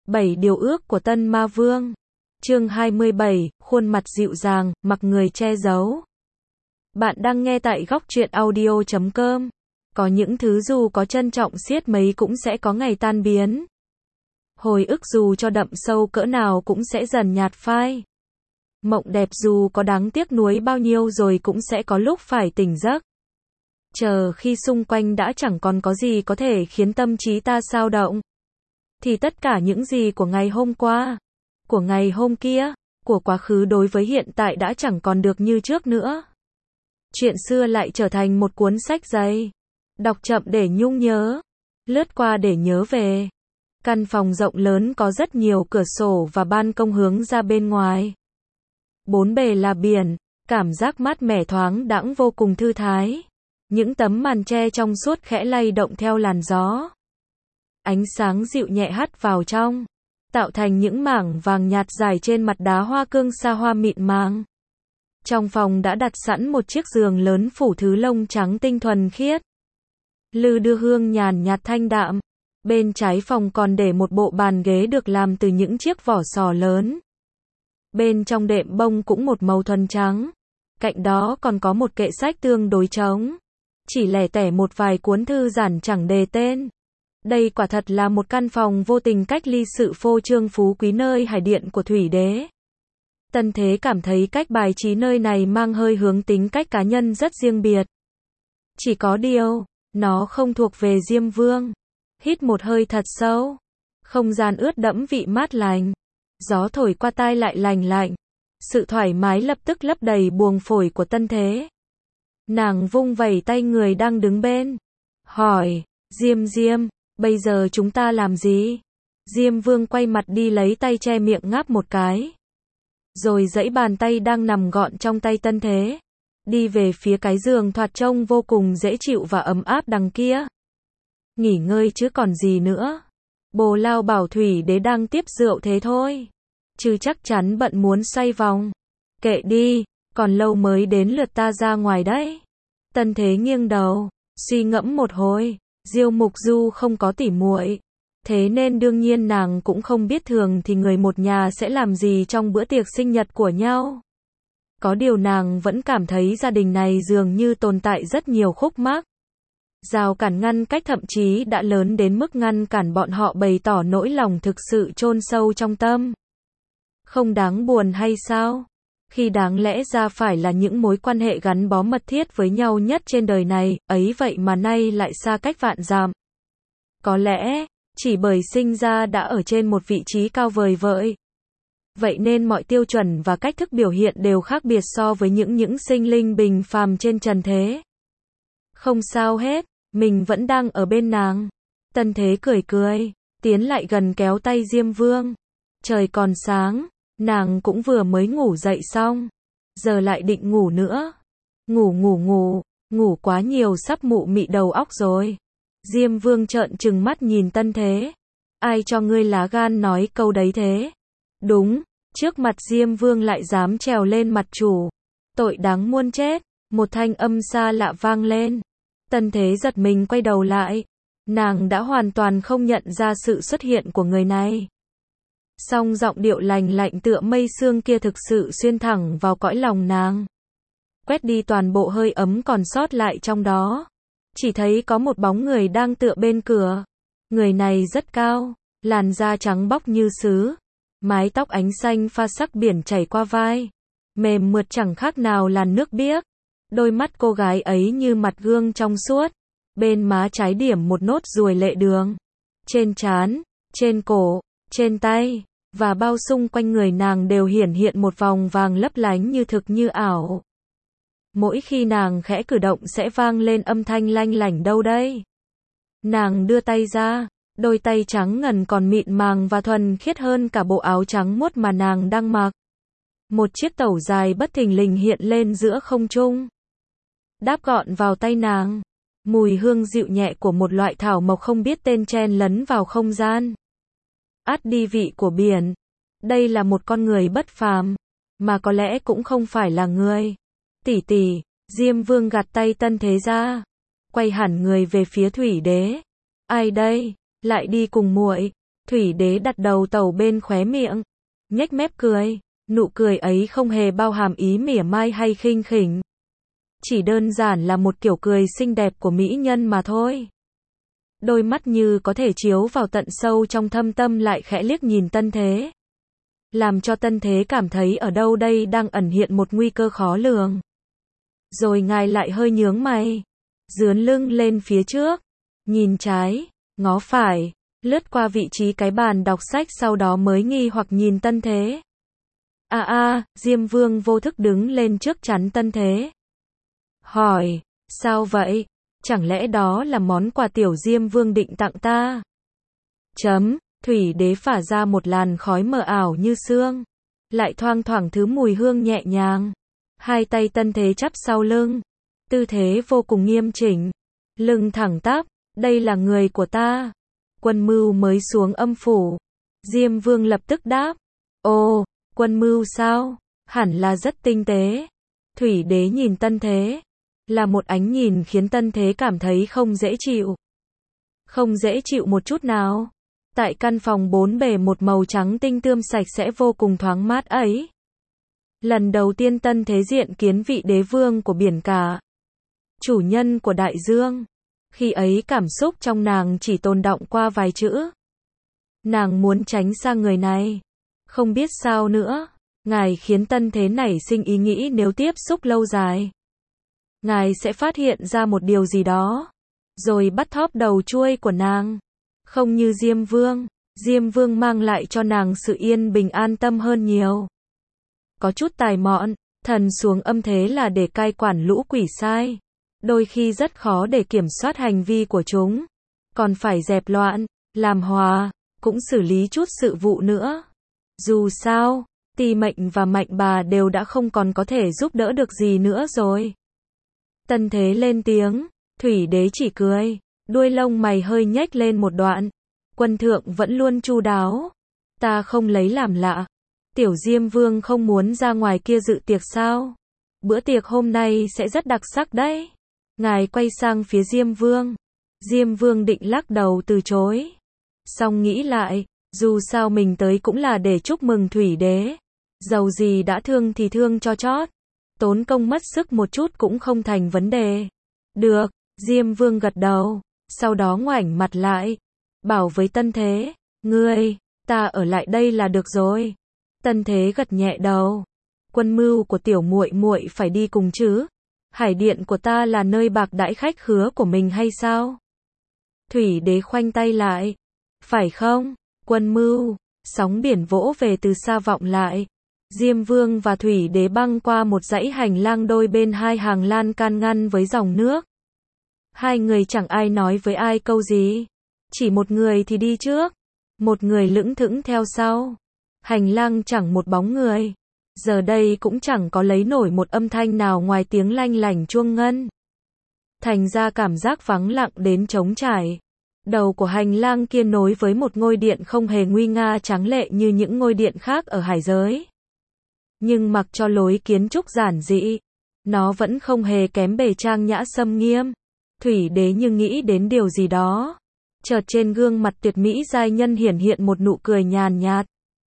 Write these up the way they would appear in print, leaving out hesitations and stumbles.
7 điều ước của Tân Ma Vương. Chương 27, khuôn mặt dịu dàng, mặc người che giấu. Bạn đang nghe tại góc truyện audio.com. Có những thứ dù có trân trọng xiết mấy cũng sẽ có ngày tan biến. Hồi ức dù cho đậm sâu cỡ nào cũng sẽ dần nhạt phai. Mộng đẹp dù có đáng tiếc nuối bao nhiêu rồi cũng sẽ có lúc phải tỉnh giấc. Chờ khi xung quanh đã chẳng còn có gì có thể khiến tâm trí ta xao động, thì tất cả những gì của ngày hôm qua, của ngày hôm kia, của quá khứ đối với hiện tại đã chẳng còn được như trước nữa. Chuyện xưa lại trở thành một cuốn sách dày. Đọc chậm để nhung nhớ, lướt qua để nhớ về. Căn phòng rộng lớn có rất nhiều cửa sổ và ban công hướng ra bên ngoài. Bốn bề là biển, cảm giác mát mẻ thoáng đãng vô cùng thư thái. Những tấm màn tre trong suốt khẽ lay động theo làn gió. Ánh sáng dịu nhẹ hắt vào trong, tạo thành những mảng vàng nhạt dài trên mặt đá hoa cương sa hoa mịn màng. Trong phòng đã đặt sẵn một chiếc giường lớn phủ thứ lông trắng tinh thuần khiết. Lư đưa hương nhàn nhạt thanh đạm. Bên trái phòng còn để một bộ bàn ghế được làm từ những chiếc vỏ sò lớn. Bên trong đệm bông cũng một màu thuần trắng. Cạnh đó còn có một kệ sách tương đối trống. Chỉ lẻ tẻ một vài cuốn thư giản chẳng đề tên. Đây quả thật là một căn phòng vô tình cách ly sự phô trương phú quý nơi hải điện của Thủy Đế. Tân Thế cảm thấy cách bài trí nơi này mang hơi hướng tính cách cá nhân rất riêng biệt. Chỉ có điều, nó không thuộc về Diêm Vương. Hít một hơi thật sâu. Không gian ướt đẫm vị mát lành. Gió thổi qua tai lại lành lạnh. Sự thoải mái lập tức lấp đầy buồng phổi của Tân Thế. Nàng vung vẩy tay người đang đứng bên. Hỏi, Diêm, bây giờ chúng ta làm gì? Diêm Vương quay mặt đi lấy tay che miệng ngáp một cái. Rồi giãy bàn tay đang nằm gọn trong tay Tân Thế. Đi về phía cái giường thoạt trông vô cùng dễ chịu và ấm áp đằng kia. Nghỉ ngơi chứ còn gì nữa. Bồ Lao bảo Thủy Đế đang tiếp rượu thế thôi. Chứ chắc chắn bận muốn xoay vòng. Kệ đi, còn lâu mới đến lượt ta ra ngoài đấy. Tân Thế nghiêng đầu, suy ngẫm một hồi. Diêu Mục Du không có tỉ muội, thế nên đương nhiên nàng cũng không biết thường thì người một nhà sẽ làm gì trong bữa tiệc sinh nhật của nhau. Có điều nàng vẫn cảm thấy gia đình này dường như tồn tại rất nhiều khúc mắc. Rào cản ngăn cách thậm chí đã lớn đến mức ngăn cản bọn họ bày tỏ nỗi lòng thực sự chôn sâu trong tâm. Không đáng buồn hay sao? Khi đáng lẽ ra phải là những mối quan hệ gắn bó mật thiết với nhau nhất trên đời này, ấy vậy mà nay lại xa cách vạn dặm. Có lẽ, chỉ bởi sinh ra đã ở trên một vị trí cao vời vợi. Vậy nên mọi tiêu chuẩn và cách thức biểu hiện đều khác biệt so với những sinh linh bình phàm trên trần thế. Không sao hết, mình vẫn đang ở bên nàng. Tân Thế cười, tiến lại gần kéo tay Diêm Vương. Trời còn sáng. Nàng cũng vừa mới ngủ dậy xong. Giờ lại định ngủ nữa. Ngủ quá nhiều sắp mụ mị đầu óc rồi. Diêm Vương trợn trừng mắt nhìn Tân Thế. Ai cho ngươi lá gan nói câu đấy thế? Đúng, trước mặt Diêm Vương lại dám trèo lên mặt chủ. Tội đáng muôn chết. Một thanh âm xa lạ vang lên. Tân Thế giật mình quay đầu lại. Nàng đã hoàn toàn không nhận ra sự xuất hiện của người này. Song giọng điệu lành lạnh tựa mây sương kia thực sự xuyên thẳng vào cõi lòng nàng. Quét đi toàn bộ hơi ấm còn sót lại trong đó. Chỉ thấy có một bóng người đang tựa bên cửa. Người này rất cao, làn da trắng bóc như sứ. Mái tóc ánh xanh pha sắc biển chảy qua vai. Mềm mượt chẳng khác nào làn nước biếc. Đôi mắt cô gái ấy như mặt gương trong suốt. Bên má trái điểm một nốt ruồi lệ đường. Trên trán, trên cổ, trên tay và bao xung quanh người nàng đều hiển hiện một vòng vàng lấp lánh như thực như ảo. Mỗi khi nàng khẽ cử động sẽ vang lên âm thanh lanh lảnh đâu đây. Nàng đưa tay ra, đôi tay trắng ngần còn mịn màng và thuần khiết hơn cả bộ áo trắng muốt mà nàng đang mặc. Một chiếc tẩu dài bất thình lình hiện lên giữa không trung. Đáp gọn vào tay nàng. Mùi hương dịu nhẹ của một loại thảo mộc không biết tên chen lấn vào không gian. Át đi vị của biển. Đây là một con người bất phàm, mà có lẽ cũng không phải là người. Tỷ, Diêm Vương gạt tay Tân Thế ra, quay hẳn người về phía Thủy Đế. Ai đây? Lại đi cùng muội? Thủy Đế đặt đầu tàu bên khóe miệng, nhếch mép cười, nụ cười ấy không hề bao hàm ý mỉa mai hay khinh khỉnh. Chỉ đơn giản là một kiểu cười xinh đẹp của mỹ nhân mà thôi. Đôi mắt như có thể chiếu vào tận sâu trong thâm tâm lại khẽ liếc nhìn Tân Thế. Làm cho Tân Thế cảm thấy ở đâu đây đang ẩn hiện một nguy cơ khó lường. Rồi ngài lại hơi nhướng mày, dướn lưng lên phía trước, nhìn trái, ngó phải, lướt qua vị trí cái bàn đọc sách sau đó mới nghi hoặc nhìn Tân Thế. Diêm Vương vô thức đứng lên trước chắn Tân Thế. Hỏi, sao vậy? Chẳng lẽ đó là món quà tiểu Diêm Vương định tặng ta? Thủy Đế phả ra một làn khói mờ ảo như sương, lại thoang thoảng thứ mùi hương nhẹ nhàng. Hai tay Tân Thế chắp sau lưng, tư thế vô cùng nghiêm chỉnh, lưng thẳng tắp, đây là người của ta. Quân Mưu mới xuống âm phủ. Diêm Vương lập tức đáp, ồ, Quân Mưu sao? Hẳn là rất tinh tế. Thủy Đế nhìn Tân Thế, là một ánh nhìn khiến Tân Thế cảm thấy không dễ chịu. Không dễ chịu một chút nào. Tại căn phòng bốn bề một màu trắng tinh tươm sạch sẽ vô cùng thoáng mát ấy. Lần đầu tiên Tân Thế diện kiến vị đế vương của biển cả, chủ nhân của đại dương. Khi ấy cảm xúc trong nàng chỉ tồn đọng qua vài chữ. Nàng muốn tránh xa người này. Không biết sao nữa, ngài khiến Tân Thế nảy sinh ý nghĩ nếu tiếp xúc lâu dài, ngài sẽ phát hiện ra một điều gì đó, rồi bắt thóp đầu chuôi của nàng. Không như Diêm Vương mang lại cho nàng sự yên bình an tâm hơn nhiều. Có chút tài mọn, thần xuống âm thế là để cai quản lũ quỷ sai. Đôi khi rất khó để kiểm soát hành vi của chúng. Còn phải dẹp loạn, làm hòa, cũng xử lý chút sự vụ nữa. Dù sao, Ti Mệnh và Mạnh Bà đều đã không còn có thể giúp đỡ được gì nữa rồi. Tân Thế lên tiếng, Thủy Đế chỉ cười, đuôi lông mày hơi nhếch lên một đoạn. Quân thượng vẫn luôn chu đáo. Ta không lấy làm lạ. Tiểu Diêm Vương không muốn ra ngoài kia dự tiệc sao? Bữa tiệc hôm nay sẽ rất đặc sắc đấy. Ngài quay sang phía Diêm Vương. Diêm Vương định lắc đầu từ chối. Xong nghĩ lại, dù sao mình tới cũng là để chúc mừng Thủy Đế. Dầu gì đã thương thì thương cho chót. Tốn công mất sức một chút cũng không thành vấn đề. Được, Diêm Vương gật đầu. Sau đó ngoảnh mặt lại, bảo với Tân Thế, ta ở lại đây là được rồi. Tân Thế gật nhẹ đầu. Quân Mưu của tiểu muội muội phải đi cùng chứ? Hải điện của ta là nơi bạc đãi khách khứa của mình hay sao? Thủy Đế khoanh tay lại. Phải không? Quân Mưu. Sóng biển vỗ về từ xa vọng lại. Diêm Vương và Thủy Đế băng qua một dãy hành lang đôi bên hai hàng lan can ngăn với dòng nước. Hai người chẳng ai nói với ai câu gì. Chỉ một người thì đi trước, một người lững thững theo sau. Hành lang chẳng một bóng người. Giờ đây cũng chẳng có lấy nổi một âm thanh nào ngoài tiếng lanh lảnh chuông ngân. Thành ra cảm giác vắng lặng đến trống trải. Đầu của hành lang kia nối với một ngôi điện không hề nguy nga tráng lệ như những ngôi điện khác ở hải giới. Nhưng mặc cho lối kiến trúc giản dị, nó vẫn không hề kém bề trang nhã xâm nghiêm. Thủy Đế như nghĩ đến điều gì đó. Chợt trên gương mặt tuyệt mỹ giai nhân hiển hiện một nụ cười nhàn nhạt.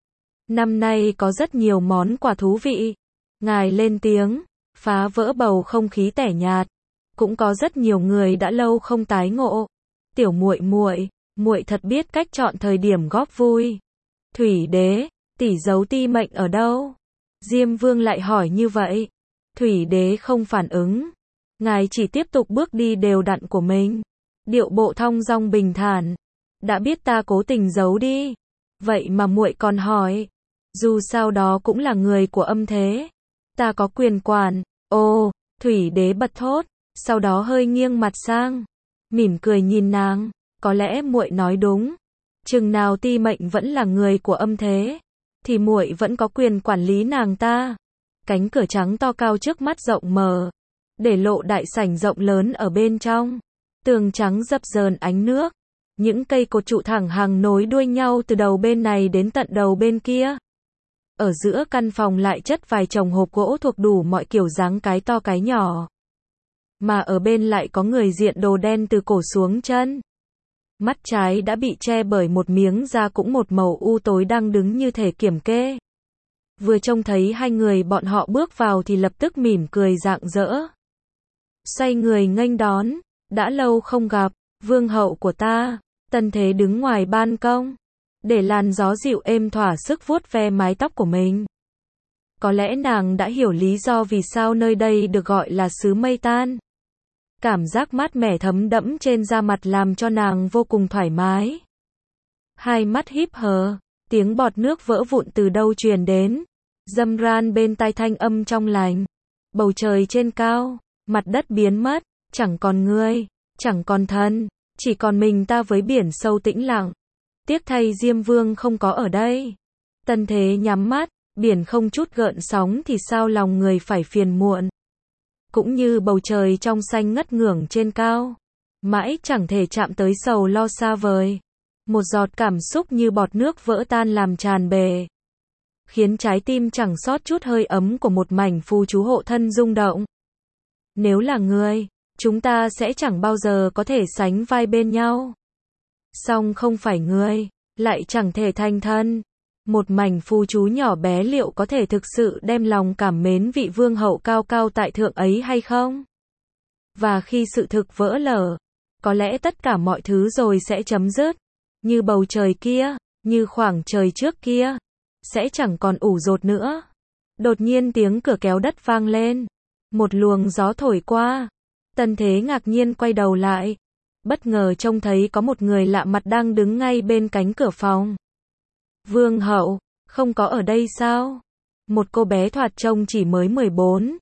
Năm nay có rất nhiều món quà thú vị. Ngài lên tiếng, phá vỡ bầu không khí tẻ nhạt. Cũng có rất nhiều người đã lâu không tái ngộ. Tiểu muội muội thật biết cách chọn thời điểm góp vui. Thủy Đế, tỷ giấu Ti Mệnh ở đâu? Diêm Vương lại hỏi như vậy. Thủy Đế không phản ứng. Ngài chỉ tiếp tục bước đi đều đặn của mình. Điệu bộ thong dong bình thản. Đã biết ta cố tình giấu đi. Vậy mà muội còn hỏi. Dù sao đó cũng là người của âm thế. Ta có quyền quản. Ồ, Thủy Đế bật thốt. Sau đó hơi nghiêng mặt sang. Mỉm cười nhìn nàng. Có lẽ muội nói đúng. Chừng nào Ti Mệnh vẫn là người của âm thế, thì muội vẫn có quyền quản lý nàng ta. Cánh cửa trắng to cao trước mắt rộng mở, để lộ đại sảnh rộng lớn ở bên trong. Tường trắng dập dờn ánh nước. Những cây cột trụ thẳng hàng nối đuôi nhau từ đầu bên này đến tận đầu bên kia. Ở giữa căn phòng lại chất vài chồng hộp gỗ thuộc đủ mọi kiểu dáng cái to cái nhỏ. Mà ở bên lại có người diện đồ đen từ cổ xuống chân. Mắt trái đã bị che bởi một miếng da cũng một màu u tối đang đứng như thể kiểm kê. Vừa trông thấy hai người bọn họ bước vào thì lập tức mỉm cười rạng rỡ. Xoay người nghênh đón, đã lâu không gặp, vương hậu của ta. Tân Thế đứng ngoài ban công, để làn gió dịu êm thỏa sức vuốt ve mái tóc của mình. Có lẽ nàng đã hiểu lý do vì sao nơi đây được gọi là xứ mây tan. Cảm giác mát mẻ thấm đẫm trên da mặt làm cho nàng vô cùng thoải mái. Hai mắt híp hờ, tiếng bọt nước vỡ vụn từ đâu truyền đến. Râm ran bên tai thanh âm trong lành. Bầu trời trên cao, mặt đất biến mất, chẳng còn người, chẳng còn thân, chỉ còn mình ta với biển sâu tĩnh lặng. Tiếc thay Diêm Vương không có ở đây. Tân Thế nhắm mắt, biển không chút gợn sóng thì sao lòng người phải phiền muộn. Cũng như bầu trời trong xanh ngất ngưởng trên cao, mãi chẳng thể chạm tới sầu lo xa vời. Một giọt cảm xúc như bọt nước vỡ tan làm tràn bề, khiến trái tim chẳng sót chút hơi ấm của một mảnh phù chú hộ thân rung động. Nếu là người, chúng ta sẽ chẳng bao giờ có thể sánh vai bên nhau. Song không phải người, lại chẳng thể thành thân. Một mảnh phù chú nhỏ bé liệu có thể thực sự đem lòng cảm mến vị vương hậu cao cao tại thượng ấy hay không? Và khi sự thực vỡ lở, có lẽ tất cả mọi thứ rồi sẽ chấm dứt. Như bầu trời kia, như khoảng trời trước kia, sẽ chẳng còn ủ dột nữa. Đột nhiên tiếng cửa kéo đất vang lên. Một luồng gió thổi qua. Tân Thế ngạc nhiên quay đầu lại. Bất ngờ trông thấy có một người lạ mặt đang đứng ngay bên cánh cửa phòng. Vương hậu, không có ở đây sao? Một cô bé thoạt trông chỉ mới 14,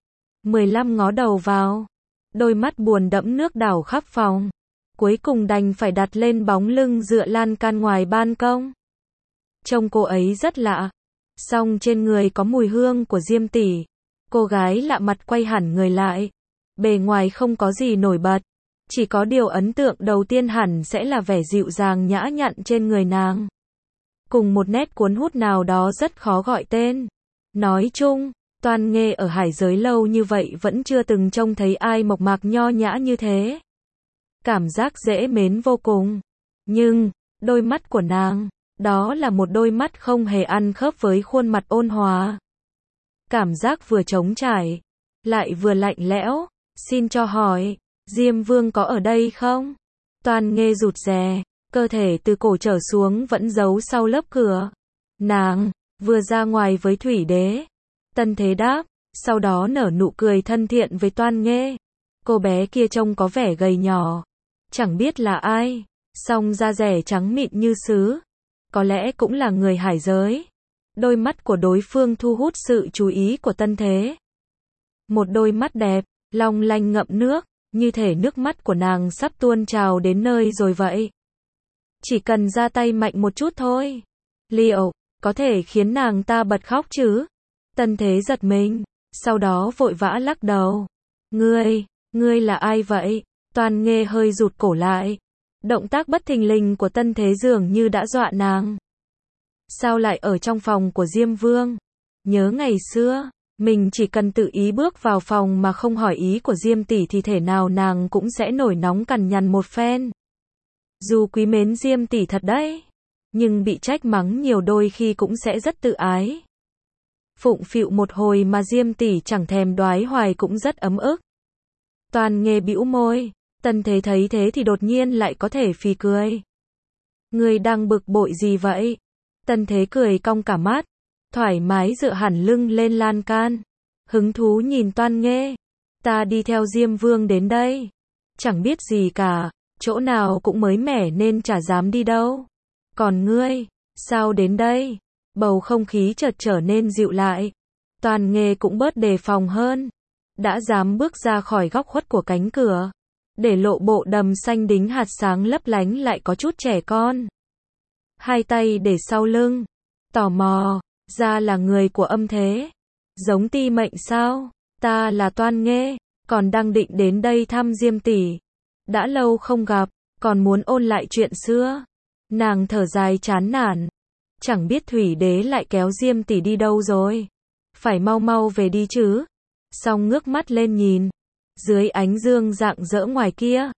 15 ngó đầu vào. Đôi mắt buồn đẫm nước đảo khắp phòng. Cuối cùng đành phải đặt lên bóng lưng dựa lan can ngoài ban công. Trông cô ấy rất lạ. Song trên người có mùi hương của Diêm tỷ. Cô gái lạ mặt quay hẳn người lại. Bề ngoài không có gì nổi bật. Chỉ có điều ấn tượng đầu tiên hẳn sẽ là vẻ dịu dàng nhã nhặn trên người nàng. Cùng một nét cuốn hút nào đó rất khó gọi tên. Nói chung, Toan Nghê ở hải giới lâu như vậy vẫn chưa từng trông thấy ai mộc mạc nho nhã như thế. Cảm giác dễ mến vô cùng. Nhưng, đôi mắt của nàng, đó là một đôi mắt không hề ăn khớp với khuôn mặt ôn hòa. Cảm giác vừa trống trải, lại vừa lạnh lẽo. Xin cho hỏi, Diêm Vương có ở đây không? Toan Nghê rụt rè, cơ thể từ cổ trở xuống vẫn giấu sau lớp cửa. Nàng, vừa ra ngoài với Thủy Đế. Tân Thế đáp, sau đó nở nụ cười thân thiện với Toan Nghê. Cô bé kia trông có vẻ gầy nhỏ. Chẳng biết là ai, song da dẻ trắng mịn như sứ. Có lẽ cũng là người hải giới. Đôi mắt của đối phương thu hút sự chú ý của Tân Thế. Một đôi mắt đẹp, long lanh ngậm nước, như thể nước mắt của nàng sắp tuôn trào đến nơi rồi vậy. Chỉ cần ra tay mạnh một chút thôi. Liệu, có thể khiến nàng ta bật khóc chứ? Tân Thế giật mình, sau đó vội vã lắc đầu. Ngươi là ai vậy? Toan Nghê hơi rụt cổ lại. Động tác bất thình lình của Tân Thế dường như đã dọa nàng. Sao lại ở trong phòng của Diêm Vương? Nhớ ngày xưa, mình chỉ cần tự ý bước vào phòng mà không hỏi ý của Diêm tỷ thì thể nào nàng cũng sẽ nổi nóng cằn nhằn một phen. Dù quý mến Diêm tỷ thật đấy, nhưng bị trách mắng nhiều đôi khi cũng sẽ rất tự ái. Phụng phịu một hồi mà Diêm tỷ chẳng thèm đoái hoài cũng rất ấm ức. Toan Nghê bĩu môi, Tân Thế thấy thế thì đột nhiên lại có thể phì cười. Ngươi đang bực bội gì vậy? Tân Thế cười cong cả mắt, thoải mái dựa hẳn lưng lên lan can. Hứng thú nhìn Toan Nghê. Ta đi theo Diêm Vương đến đây. Chẳng biết gì cả, chỗ nào cũng mới mẻ nên chả dám đi đâu. Còn ngươi, sao đến đây? Bầu không khí chợt trở nên dịu lại. Toan Nghê cũng bớt đề phòng hơn. Đã dám bước ra khỏi góc khuất của cánh cửa. Để lộ bộ đầm xanh đính hạt sáng lấp lánh lại có chút trẻ con. Hai tay để sau lưng. Tò mò, ra là người của Âm Thế. Giống Ti Mệnh sao? Ta là Toan Nghê, còn đang định đến đây thăm Diêm tỷ. Đã lâu không gặp, còn muốn ôn lại chuyện xưa. Nàng thở dài chán nản. Chẳng biết Thủy Đế lại kéo Diêm tỷ đi đâu rồi. Phải mau mau về đi chứ. Xong ngước mắt lên nhìn. Dưới ánh dương rạng rỡ ngoài kia,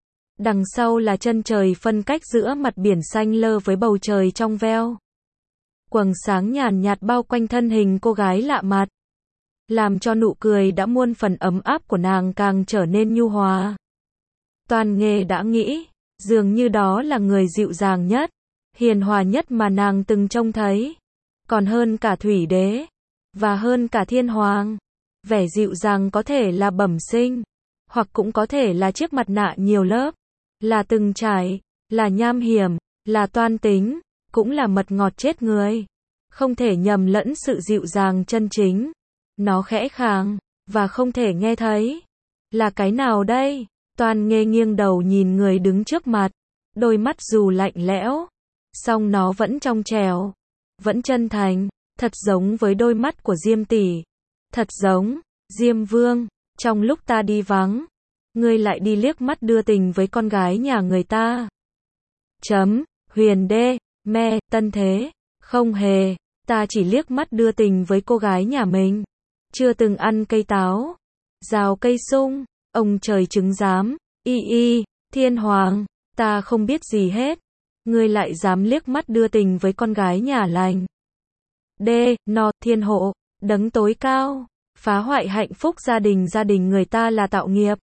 Đằng sau là chân trời phân cách giữa mặt biển xanh lơ với bầu trời trong veo. Quầng sáng nhàn nhạt bao quanh thân hình cô gái lạ mặt, làm cho nụ cười đã muôn phần ấm áp của nàng càng trở nên nhu hòa. Toàn Nghê đã nghĩ, dường như đó là người dịu dàng nhất, hiền hòa nhất mà nàng từng trông thấy. Còn hơn cả Thủy Đế, và hơn cả Thiên Hoàng. Vẻ dịu dàng có thể là bẩm sinh, hoặc cũng có thể là chiếc mặt nạ nhiều lớp, là từng trải, là nham hiểm, là toan tính, cũng là mật ngọt chết người. Không thể nhầm lẫn sự dịu dàng chân chính. Nó khẽ khàng, và không thể nghe thấy. Là cái nào đây? Toàn Nghê nghiêng đầu nhìn người đứng trước mặt. Đôi mắt dù lạnh lẽo, song nó vẫn trong trẻo, vẫn chân thành, thật giống với đôi mắt của Diêm tỷ. Thật giống, Diêm Vương, trong lúc ta đi vắng, ngươi lại đi liếc mắt đưa tình với con gái nhà người ta. Huyền Đê, Tân Thế, không hề, ta chỉ liếc mắt đưa tình với cô gái nhà mình. Chưa từng ăn cây táo, rào cây sung, ông trời chứng giám, Thiên Hoàng, ta không biết gì hết. Ngươi lại dám liếc mắt đưa tình với con gái nhà lành. Thiên hộ, đấng tối cao, phá hoại hạnh phúc gia đình người ta là tạo nghiệp.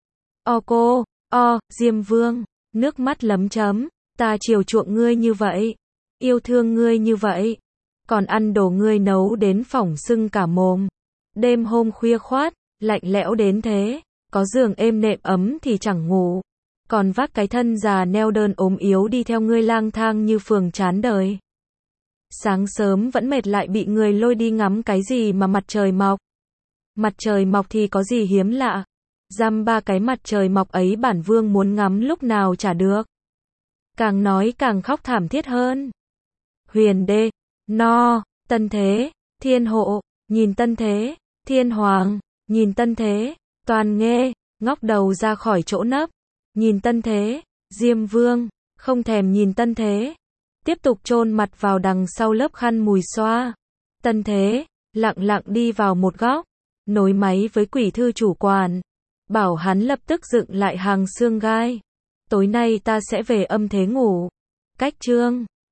Diêm Vương, nước mắt lấm chấm, ta chiều chuộng ngươi như vậy, yêu thương ngươi như vậy, còn ăn đồ ngươi nấu đến phỏng sưng cả mồm. Đêm hôm khuya khoát, lạnh lẽo đến thế, có giường êm nệm ấm thì chẳng ngủ, còn vác cái thân già neo đơn ốm yếu đi theo ngươi lang thang như phường chán đời. Sáng sớm vẫn mệt lại bị người lôi đi ngắm cái gì mà mặt trời mọc. Mặt trời mọc thì có gì hiếm lạ. Dăm ba cái mặt trời mọc ấy bản vương muốn ngắm lúc nào chả được. Càng nói càng khóc thảm thiết hơn. Huyền Đê, Tân Thế, Thiên Hộ, nhìn Tân Thế, Thiên Hoàng, nhìn Tân Thế, Toàn Nghê, ngóc đầu ra khỏi chỗ nấp, nhìn Tân Thế, Diêm Vương, không thèm nhìn Tân Thế, tiếp tục chôn mặt vào đằng sau lớp khăn mùi xoa. Tân Thế, lặng lặng đi vào một góc, nối máy với quỷ thư chủ quản, bảo hắn lập tức dựng lại hàng xương gai. Tối nay ta sẽ về âm thế ngủ. Cách chương